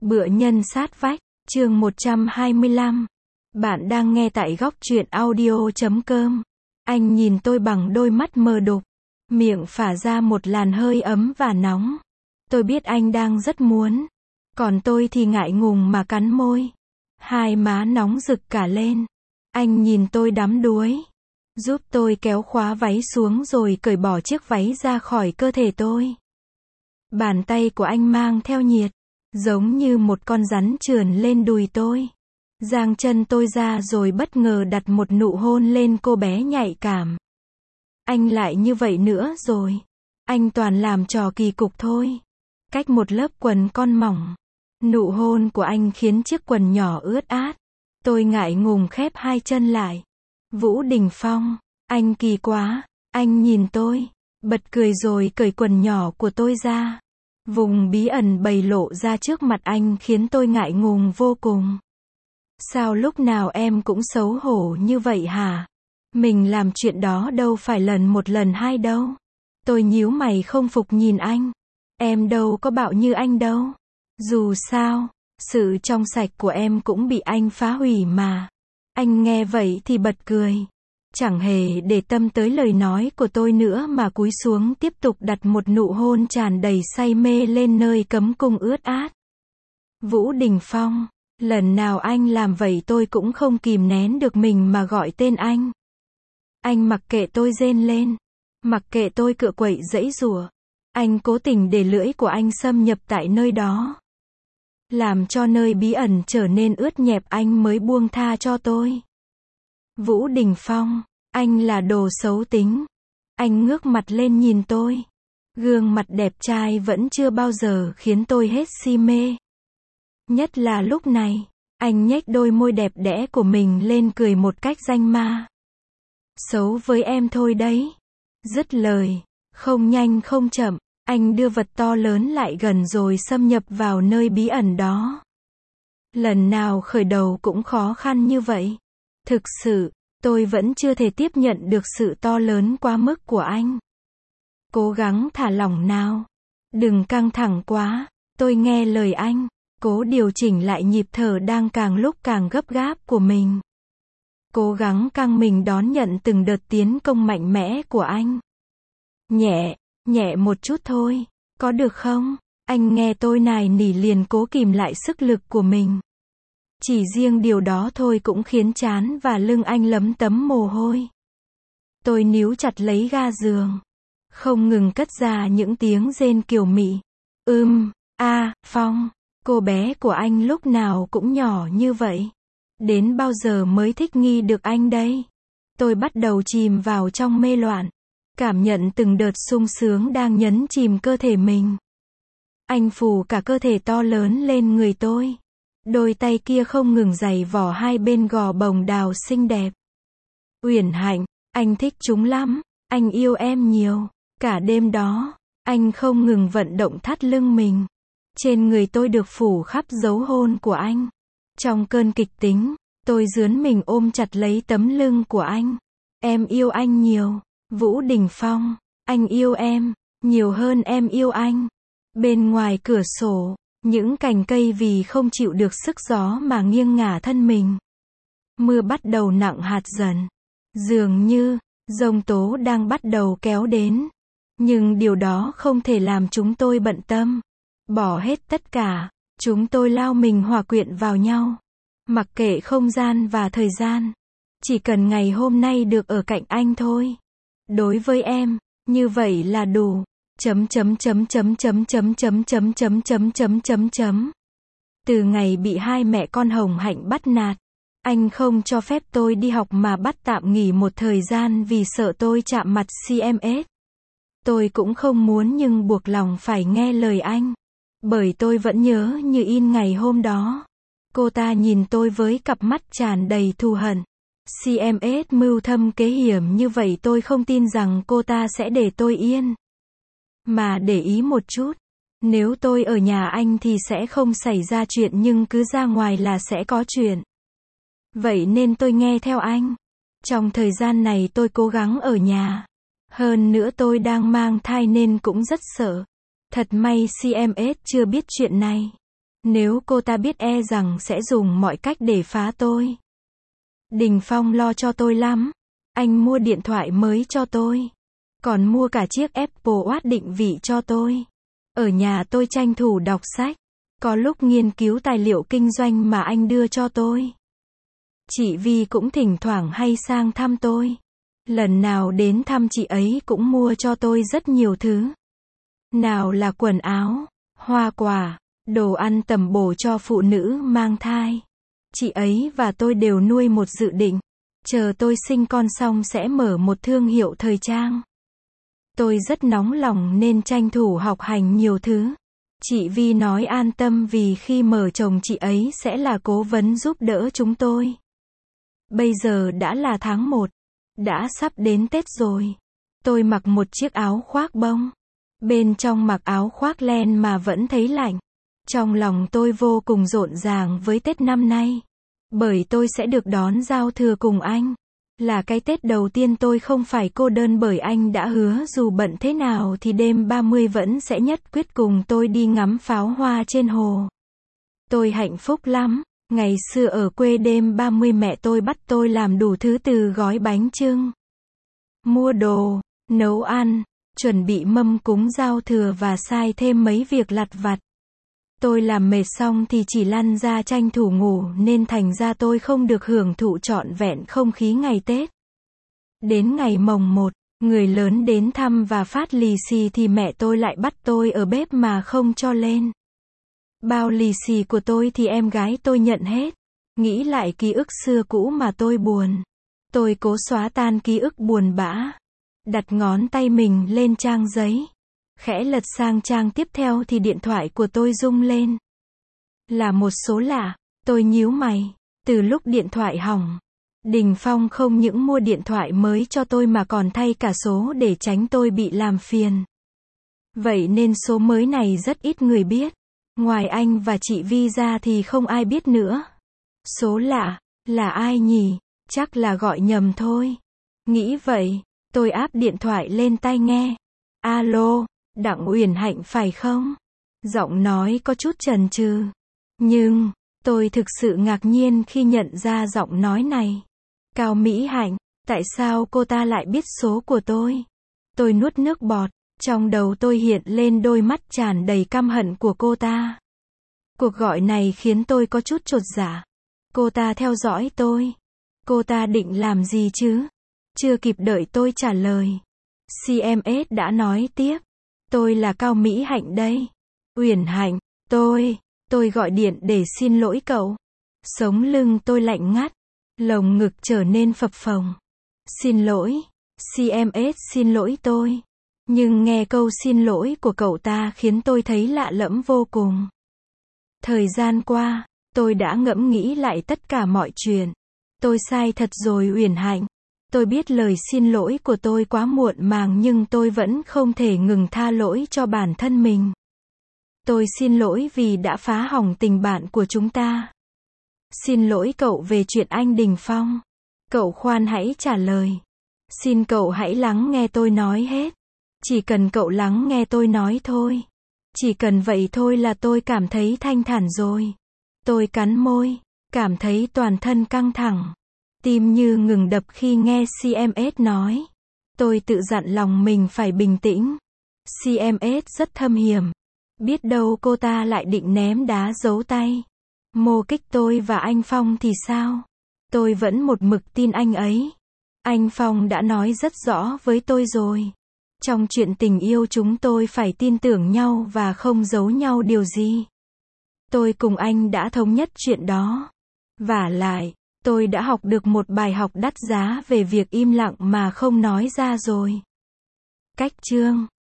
Bữa nhân sát vách, chương 125. Bạn đang nghe tại góc truyện audio.com. Anh nhìn tôi bằng đôi mắt mờ đục, miệng phả ra một làn hơi ấm và nóng. Tôi biết anh đang rất muốn, còn tôi thì ngại ngùng mà cắn môi. Hai má nóng rực cả lên. Anh nhìn tôi đắm đuối, giúp tôi kéo khóa váy xuống rồi cởi bỏ chiếc váy ra khỏi cơ thể tôi. Bàn tay của anh mang theo nhiệt, giống như một con rắn trườn lên đùi tôi. Giang chân tôi ra rồi bất ngờ đặt một nụ hôn lên cô bé nhạy cảm. Anh lại như vậy nữa rồi. Anh toàn làm trò kỳ cục thôi. Cách một lớp quần con mỏng. Nụ hôn của anh khiến chiếc quần nhỏ ướt át. Tôi ngại ngùng khép hai chân lại. Vũ Đình Phong, anh kỳ quá. Anh nhìn tôi, bật cười rồi cởi quần nhỏ của tôi ra. Vùng bí ẩn bày lộ ra trước mặt anh khiến tôi ngại ngùng vô cùng. Sao lúc nào em cũng xấu hổ như vậy hả? Mình làm chuyện đó đâu phải lần một lần hai đâu. Tôi nhíu mày không phục nhìn anh. Em đâu có bạo như anh đâu. Dù sao, sự trong sạch của em cũng bị anh phá hủy mà. Anh nghe vậy thì bật cười. Chẳng hề để tâm tới lời nói của tôi nữa mà cúi xuống tiếp tục đặt một nụ hôn tràn đầy say mê lên nơi cấm cung ướt át. Vũ Đình Phong, lần nào anh làm vậy tôi cũng không kìm nén được mình mà gọi tên anh. Anh mặc kệ tôi rên lên, mặc kệ tôi cựa quậy giãy giụa. Anh cố tình để lưỡi của anh xâm nhập tại nơi đó, làm cho nơi bí ẩn trở nên ướt nhẹp, anh mới buông tha cho tôi. Vũ Đình Phong, anh là đồ xấu tính. Anh ngước mặt lên nhìn tôi. Gương mặt đẹp trai vẫn chưa bao giờ khiến tôi hết si mê. Nhất là lúc này, anh nhếch đôi môi đẹp đẽ của mình lên cười một cách danh ma. Xấu với em thôi đấy. Dứt lời, không nhanh không chậm, anh đưa vật to lớn lại gần rồi xâm nhập vào nơi bí ẩn đó. Lần nào khởi đầu cũng khó khăn như vậy. Thực sự, tôi vẫn chưa thể tiếp nhận được sự to lớn quá mức của anh. Cố gắng thả lỏng nào. Đừng căng thẳng quá. Tôi nghe lời anh. Cố điều chỉnh lại nhịp thở đang càng lúc càng gấp gáp của mình. Cố gắng căng mình đón nhận từng đợt tiến công mạnh mẽ của anh. Nhẹ, nhẹ một chút thôi. Có được không? Anh nghe tôi nài nỉ liền cố kìm lại sức lực của mình. Chỉ riêng điều đó thôi cũng khiến trán và lưng anh lấm tấm mồ hôi. Tôi níu chặt lấy ga giường, không ngừng cất ra những tiếng rên kiều mị. Phong, cô bé của anh lúc nào cũng nhỏ như vậy. Đến bao giờ mới thích nghi được anh đây? Tôi bắt đầu chìm vào trong mê loạn, cảm nhận từng đợt sung sướng đang nhấn chìm cơ thể mình. Anh phủ cả cơ thể to lớn lên người tôi. Đôi tay kia không ngừng giày vò hai bên gò bồng đào xinh đẹp. Uyển Hạnh, anh thích chúng lắm, anh yêu em nhiều. Cả đêm đó, anh không ngừng vận động thắt lưng mình. Trên người tôi được phủ khắp dấu hôn của anh. Trong cơn kịch tính, tôi rướn mình ôm chặt lấy tấm lưng của anh. Em yêu anh nhiều, Vũ Đình Phong, anh yêu em, nhiều hơn em yêu anh. Bên ngoài cửa sổ, những cành cây vì không chịu được sức gió mà nghiêng ngả thân mình. Mưa bắt đầu nặng hạt dần. Dường như, giông tố đang bắt đầu kéo đến. Nhưng điều đó không thể làm chúng tôi bận tâm. Bỏ hết tất cả, chúng tôi lao mình hòa quyện vào nhau. Mặc kệ không gian và thời gian. Chỉ cần ngày hôm nay được ở cạnh anh thôi. Đối với em, như vậy là đủ. Từ ngày bị hai mẹ con Hồng Hạnh bắt nạt, anh không cho phép tôi đi học mà bắt tạm nghỉ một thời gian vì sợ tôi chạm mặt CMS. Tôi cũng không muốn nhưng buộc lòng phải nghe lời anh. Bởi tôi vẫn nhớ như in ngày hôm đó. Cô ta nhìn tôi với cặp mắt tràn đầy thù hận. CMS mưu thâm kế hiểm như vậy tôi không tin rằng cô ta sẽ để tôi yên. Mà để ý một chút, nếu tôi ở nhà anh thì sẽ không xảy ra chuyện nhưng cứ ra ngoài là sẽ có chuyện. Vậy nên tôi nghe theo anh. Trong thời gian này tôi cố gắng ở nhà. Hơn nữa tôi đang mang thai nên cũng rất sợ. Thật may CMS chưa biết chuyện này. Nếu cô ta biết e rằng sẽ dùng mọi cách để phá tôi. Đình Phong lo cho tôi lắm. Anh mua điện thoại mới cho tôi. Còn mua cả chiếc Apple Watch định vị cho tôi. Ở nhà tôi tranh thủ đọc sách. Có lúc nghiên cứu tài liệu kinh doanh mà anh đưa cho tôi. Chị Vi cũng thỉnh thoảng hay sang thăm tôi. Lần nào đến thăm chị ấy cũng mua cho tôi rất nhiều thứ. Nào là quần áo, hoa quả, đồ ăn tầm bổ cho phụ nữ mang thai. Chị ấy và tôi đều nuôi một dự định. Chờ tôi sinh con xong sẽ mở một thương hiệu thời trang. Tôi rất nóng lòng nên tranh thủ học hành nhiều thứ. Chị Vi nói an tâm vì khi mở chồng chị ấy sẽ là cố vấn giúp đỡ chúng tôi. Bây giờ đã là tháng 1. Đã sắp đến Tết rồi. Tôi mặc một chiếc áo khoác bông. Bên trong mặc áo khoác len mà vẫn thấy lạnh. Trong lòng tôi vô cùng rộn ràng với Tết năm nay. Bởi tôi sẽ được đón giao thừa cùng anh. Là cái Tết đầu tiên tôi không phải cô đơn bởi anh đã hứa dù bận thế nào thì đêm 30 vẫn sẽ nhất quyết cùng tôi đi ngắm pháo hoa trên hồ. Tôi hạnh phúc lắm. Ngày xưa ở quê đêm 30 mẹ tôi bắt tôi làm đủ thứ từ gói bánh chưng, mua đồ, nấu ăn, chuẩn bị mâm cúng giao thừa và sai thêm mấy việc lặt vặt. Tôi làm mệt xong thì chỉ lăn ra tranh thủ ngủ nên thành ra tôi không được hưởng thụ trọn vẹn không khí ngày Tết. Đến ngày mồng 1, người lớn đến thăm và phát lì xì thì mẹ tôi lại bắt tôi ở bếp mà không cho lên. Bao lì xì của tôi thì em gái tôi nhận hết. Nghĩ lại ký ức xưa cũ mà tôi buồn. Tôi cố xóa tan ký ức buồn bã. Đặt ngón tay mình lên trang giấy. Khẽ lật sang trang tiếp theo thì điện thoại của tôi rung lên. Là một số lạ. Tôi nhíu mày. Từ lúc điện thoại hỏng, Đình Phong không những mua điện thoại mới cho tôi mà còn thay cả số để tránh tôi bị làm phiền. Vậy nên số mới này rất ít người biết. Ngoài anh và chị Vi ra thì không ai biết nữa. Số lạ, là ai nhỉ? Chắc là gọi nhầm thôi. Nghĩ vậy, tôi áp điện thoại lên tai nghe. Alo, Đặng Uyển Hạnh phải không? Giọng nói có chút chần chừ. Nhưng, tôi thực sự ngạc nhiên khi nhận ra giọng nói này. Cao Mỹ Hạnh, tại sao cô ta lại biết số của tôi? Tôi nuốt nước bọt. Trong đầu tôi hiện lên đôi mắt tràn đầy căm hận của cô ta. Cuộc gọi này khiến tôi có chút chột dạ. Cô ta theo dõi tôi. Cô ta định làm gì chứ? Chưa kịp đợi tôi trả lời. CMS đã nói tiếp. Tôi là Cao Mỹ Hạnh đây. Uyển Hạnh, tôi gọi điện để xin lỗi cậu. Sống lưng tôi lạnh ngắt. Lồng ngực trở nên phập phồng. Xin lỗi. CMS xin lỗi tôi. Nhưng nghe câu xin lỗi của cậu ta khiến tôi thấy lạ lẫm vô cùng. Thời gian qua, tôi đã ngẫm nghĩ lại tất cả mọi chuyện. Tôi sai thật rồi Uyển Hạnh. Tôi biết lời xin lỗi của tôi quá muộn màng nhưng tôi vẫn không thể ngừng tha lỗi cho bản thân mình. Tôi xin lỗi vì đã phá hỏng tình bạn của chúng ta. Xin lỗi cậu về chuyện anh Đình Phong. Cậu khoan hãy trả lời. Xin cậu hãy lắng nghe tôi nói hết. Chỉ cần cậu lắng nghe tôi nói thôi. Chỉ cần vậy thôi là tôi cảm thấy thanh thản rồi. Tôi cắn môi, cảm thấy toàn thân căng thẳng. Tim như ngừng đập khi nghe CMS nói. Tôi tự dặn lòng mình phải bình tĩnh. CMS rất thâm hiểm. Biết đâu cô ta lại định ném đá giấu tay. Mô kích tôi và anh Phong thì sao? Tôi vẫn một mực tin anh ấy. Anh Phong đã nói rất rõ với tôi rồi. Trong chuyện tình yêu chúng tôi phải tin tưởng nhau và không giấu nhau điều gì. Tôi cùng anh đã thống nhất chuyện đó. Vả lại, tôi đã học được một bài học đắt giá về việc im lặng mà không nói ra rồi. Cách chương